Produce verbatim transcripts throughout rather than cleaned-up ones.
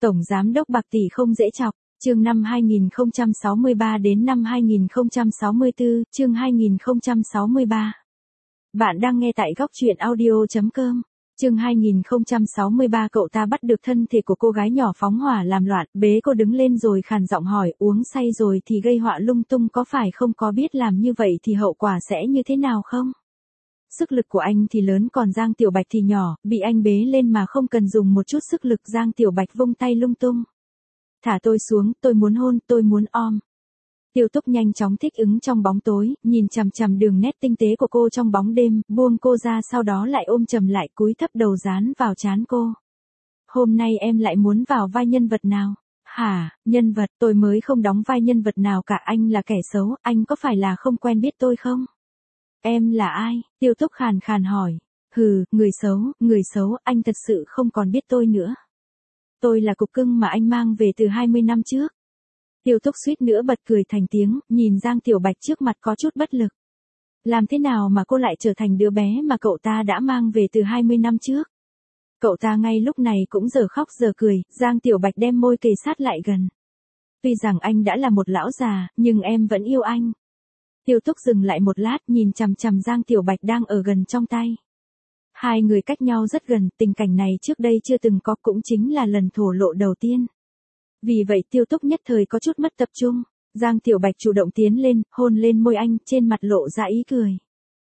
Tổng giám đốc bạc tỷ không dễ chọc, chương năm hai nghìn không trăm sáu mươi ba đến năm hai nghìn không trăm sáu mươi tư, chương hai nghìn không trăm sáu mươi ba. Bạn đang nghe tại góc truyện audio chấm com. Chương hai nghìn không trăm sáu mươi ba cậu ta bắt được thân thể của cô gái nhỏ phóng hỏa làm loạn, bế cô đứng lên rồi khàn giọng hỏi, uống say rồi thì gây họa lung tung có phải không, có biết làm như vậy thì hậu quả sẽ như thế nào không? Sức lực của anh thì lớn còn Giang Tiểu Bạch thì nhỏ, bị anh bế lên mà không cần dùng một chút sức lực. Giang Tiểu Bạch vung tay lung tung. Thả tôi xuống, tôi muốn hôn, tôi muốn ôm. Tiêu Túc nhanh chóng thích ứng trong bóng tối, nhìn chằm chằm đường nét tinh tế của cô trong bóng đêm, buông cô ra sau đó lại ôm chầm lại, cúi thấp đầu dán vào trán cô. Hôm nay em lại muốn vào vai nhân vật nào? Hả, nhân vật, tôi mới không đóng vai nhân vật nào cả, anh là kẻ xấu, anh có phải là không quen biết tôi không? Em là ai? Tiêu Túc khàn khàn hỏi. Hừ, người xấu, người xấu, anh thật sự không còn biết tôi nữa. Tôi là cục cưng mà anh mang về từ hai mươi năm trước. Tiêu Túc suýt nữa bật cười thành tiếng, nhìn Giang Tiểu Bạch trước mặt có chút bất lực. Làm thế nào mà cô lại trở thành đứa bé mà cậu ta đã mang về từ hai mươi năm trước? Cậu ta ngay lúc này cũng giờ khóc giờ cười, Giang Tiểu Bạch đem môi kề sát lại gần. Tuy rằng anh đã là một lão già, nhưng em vẫn yêu anh. Tiêu Túc dừng lại một lát, nhìn chằm chằm Giang Tiểu Bạch đang ở gần trong tay. Hai người cách nhau rất gần, tình cảnh này trước đây chưa từng có, cũng chính là lần thổ lộ đầu tiên. Vì vậy Tiêu Túc nhất thời có chút mất tập trung. Giang Tiểu Bạch chủ động tiến lên, hôn lên môi anh, trên mặt lộ ra ý cười.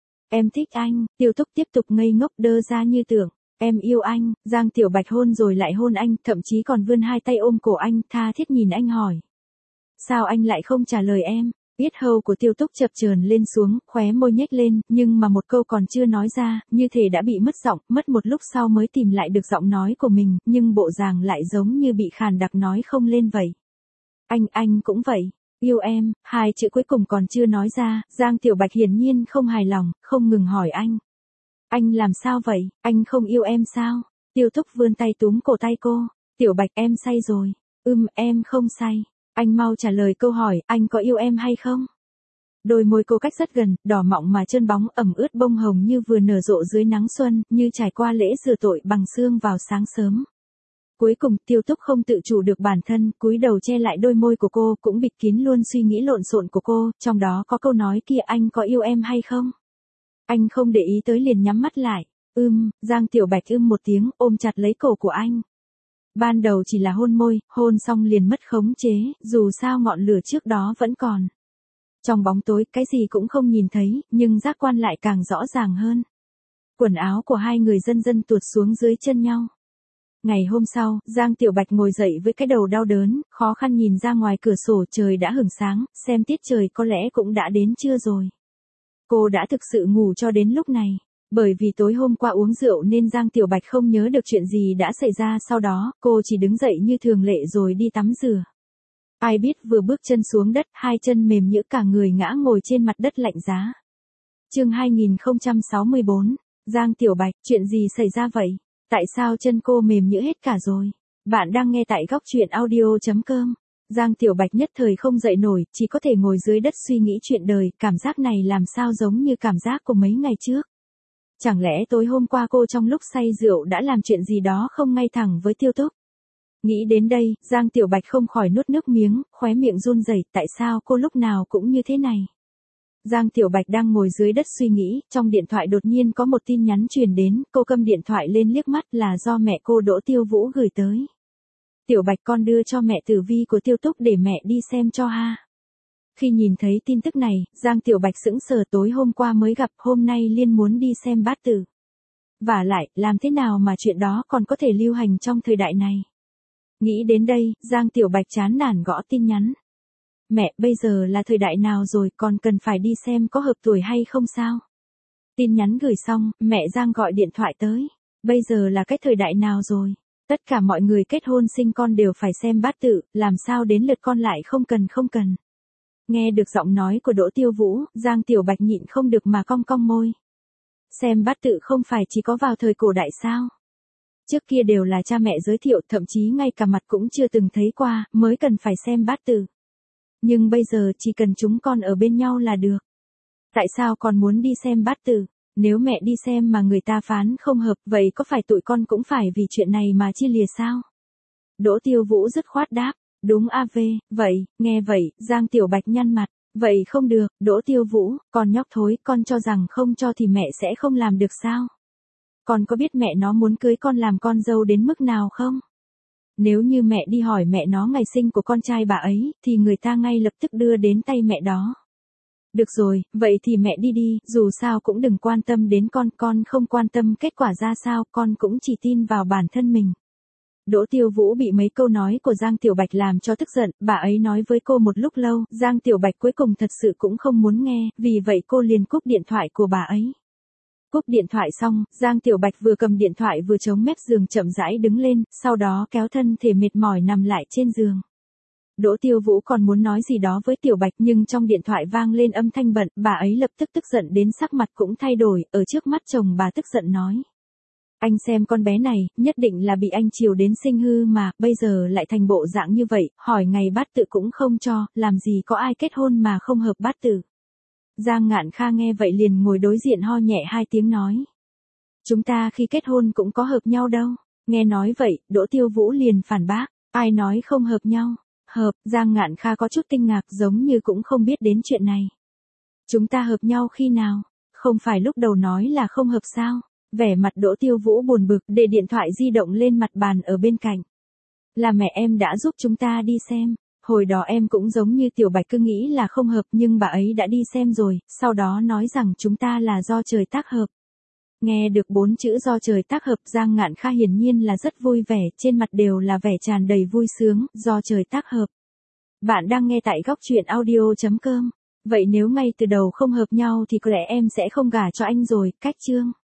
Em thích anh. Tiêu Túc tiếp tục ngây ngốc đơ ra như tưởng. Em yêu anh. Giang Tiểu Bạch hôn rồi lại hôn anh, thậm chí còn vươn hai tay ôm cổ anh, tha thiết nhìn anh hỏi. Sao anh lại không trả lời em? Yết hầu của Tiêu Túc chập chờn lên xuống, khóe môi nhếch lên, nhưng mà một câu còn chưa nói ra, như thể đã bị mất giọng, mất một lúc sau mới tìm lại được giọng nói của mình, nhưng bộ dạng lại giống như bị khàn đặc nói không lên vậy. Anh, anh cũng vậy. Yêu em, hai chữ cuối cùng còn chưa nói ra, Giang Tiểu Bạch hiển nhiên không hài lòng, không ngừng hỏi anh. Anh làm sao vậy, anh không yêu em sao? Tiêu Túc vươn tay túm cổ tay cô. Tiểu Bạch, em say rồi. Ừm, em không say. Anh mau trả lời câu hỏi, anh có yêu em hay không? Đôi môi cô cách rất gần, đỏ mọng mà trơn bóng, ẩm ướt bông hồng như vừa nở rộ dưới nắng xuân, như trải qua lễ rửa tội bằng sương vào sáng sớm. Cuối cùng Tiêu Túc không tự chủ được bản thân, cúi đầu che lại đôi môi của cô, cũng bịt kín luôn suy nghĩ lộn xộn của cô, trong đó có câu nói kia, anh có yêu em hay không? Anh không để ý tới liền nhắm mắt lại. Ưm, Giang Tiểu Bạch ưm một tiếng, ôm chặt lấy cổ của anh. Ban đầu chỉ là hôn môi, hôn xong liền mất khống chế, dù sao ngọn lửa trước đó vẫn còn. Trong bóng tối, cái gì cũng không nhìn thấy, nhưng giác quan lại càng rõ ràng hơn. Quần áo của hai người dần dần tuột xuống dưới chân nhau. Ngày hôm sau, Giang Tiểu Bạch ngồi dậy với cái đầu đau đớn, khó khăn nhìn ra ngoài cửa sổ, trời đã hửng sáng, xem tiết trời có lẽ cũng đã đến trưa rồi. Cô đã thực sự ngủ cho đến lúc này. Bởi vì tối hôm qua uống rượu nên Giang Tiểu Bạch không nhớ được chuyện gì đã xảy ra sau đó, cô chỉ đứng dậy như thường lệ rồi đi tắm rửa. Ai biết vừa bước chân xuống đất, hai chân mềm nhũn cả người ngã ngồi trên mặt đất lạnh giá. Chương hai nghìn không trăm sáu mươi bốn, Giang Tiểu Bạch, chuyện gì xảy ra vậy? Tại sao chân cô mềm nhũn hết cả rồi? Bạn đang nghe tại góc truyện audio chấm com. Giang Tiểu Bạch nhất thời không dậy nổi, chỉ có thể ngồi dưới đất suy nghĩ chuyện đời, cảm giác này làm sao giống như cảm giác của mấy ngày trước. Chẳng lẽ tối hôm qua cô trong lúc say rượu đã làm chuyện gì đó không ngay thẳng với Tiêu Túc? Nghĩ đến đây, Giang Tiểu Bạch không khỏi nuốt nước miếng, khóe miệng run rẩy, tại sao cô lúc nào cũng như thế này? Giang Tiểu Bạch đang ngồi dưới đất suy nghĩ, trong điện thoại đột nhiên có một tin nhắn truyền đến, cô cầm điện thoại lên liếc mắt là do mẹ cô Đỗ Tiêu Vũ gửi tới. Tiểu Bạch, con đưa cho mẹ tử vi của Tiêu Túc để mẹ đi xem cho ha. Khi nhìn thấy tin tức này, Giang Tiểu Bạch sững sờ, tối hôm qua mới gặp, hôm nay liên muốn đi xem bát tự. Vả lại, làm thế nào mà chuyện đó còn có thể lưu hành trong thời đại này? Nghĩ đến đây, Giang Tiểu Bạch chán nản gõ tin nhắn. Mẹ, bây giờ là thời đại nào rồi, còn cần phải đi xem có hợp tuổi hay không sao? Tin nhắn gửi xong, mẹ Giang gọi điện thoại tới. Bây giờ là cái thời đại nào rồi? Tất cả mọi người kết hôn sinh con đều phải xem bát tự, làm sao đến lượt con lại không cần không cần. Nghe được giọng nói của Đỗ Tiêu Vũ, Giang Tiểu Bạch nhịn không được mà cong cong môi. Xem bát tự không phải chỉ có vào thời cổ đại sao? Trước kia đều là cha mẹ giới thiệu, thậm chí ngay cả mặt cũng chưa từng thấy qua, mới cần phải xem bát tự. Nhưng bây giờ chỉ cần chúng con ở bên nhau là được. Tại sao con muốn đi xem bát tự? Nếu mẹ đi xem mà người ta phán không hợp, vậy có phải tụi con cũng phải vì chuyện này mà chia lìa sao? Đỗ Tiêu Vũ dứt khoát đáp, đúng a vê, vậy, nghe vậy, Giang Tiểu Bạch nhăn mặt, vậy không được, Đỗ Tiêu Vũ, con nhóc thối, con cho rằng không cho thì mẹ sẽ không làm được sao? Con có biết mẹ nó muốn cưới con làm con dâu đến mức nào không? Nếu như mẹ đi hỏi mẹ nó ngày sinh của con trai bà ấy, thì người ta ngay lập tức đưa đến tay mẹ đó. Được rồi, vậy thì mẹ đi đi, dù sao cũng đừng quan tâm đến con, con không quan tâm kết quả ra sao, con cũng chỉ tin vào bản thân mình. Đỗ Tiêu Vũ bị mấy câu nói của Giang Tiểu Bạch làm cho tức giận, bà ấy nói với cô một lúc lâu, Giang Tiểu Bạch cuối cùng thật sự cũng không muốn nghe, vì vậy cô liền cúp điện thoại của bà ấy. Cúp điện thoại xong, Giang Tiểu Bạch vừa cầm điện thoại vừa chống mép giường chậm rãi đứng lên, sau đó kéo thân thể mệt mỏi nằm lại trên giường. Đỗ Tiêu Vũ còn muốn nói gì đó với Tiểu Bạch nhưng trong điện thoại vang lên âm thanh bận, bà ấy lập tức tức giận đến sắc mặt cũng thay đổi, ở trước mắt chồng bà tức giận nói. Anh xem con bé này, nhất định là bị anh chiều đến sinh hư mà, bây giờ lại thành bộ dạng như vậy, hỏi ngày bát tự cũng không cho, làm gì có ai kết hôn mà không hợp bát tự. Giang Ngạn Kha nghe vậy liền ngồi đối diện ho nhẹ hai tiếng nói. Chúng ta khi kết hôn cũng có hợp nhau đâu. Nghe nói vậy, Đỗ Tiêu Vũ liền phản bác, ai nói không hợp nhau. Hợp, Giang Ngạn Kha có chút kinh ngạc giống như cũng không biết đến chuyện này. Chúng ta hợp nhau khi nào? Không phải lúc đầu nói là không hợp sao? Vẻ mặt Đỗ Tiêu Vũ buồn bực để điện thoại di động lên mặt bàn ở bên cạnh. Là mẹ em đã giúp chúng ta đi xem. Hồi đó em cũng giống như Tiểu Bạch cứ nghĩ là không hợp nhưng bà ấy đã đi xem rồi, sau đó nói rằng chúng ta là do trời tác hợp. Nghe được bốn chữ do trời tác hợp Giang Ngạn Kha hiển nhiên là rất vui vẻ, trên mặt đều là vẻ tràn đầy vui sướng, do trời tác hợp. Bạn đang nghe tại góc truyện audio chấm com. Vậy nếu ngay từ đầu không hợp nhau thì có lẽ em sẽ không gả cho anh rồi, cách chương.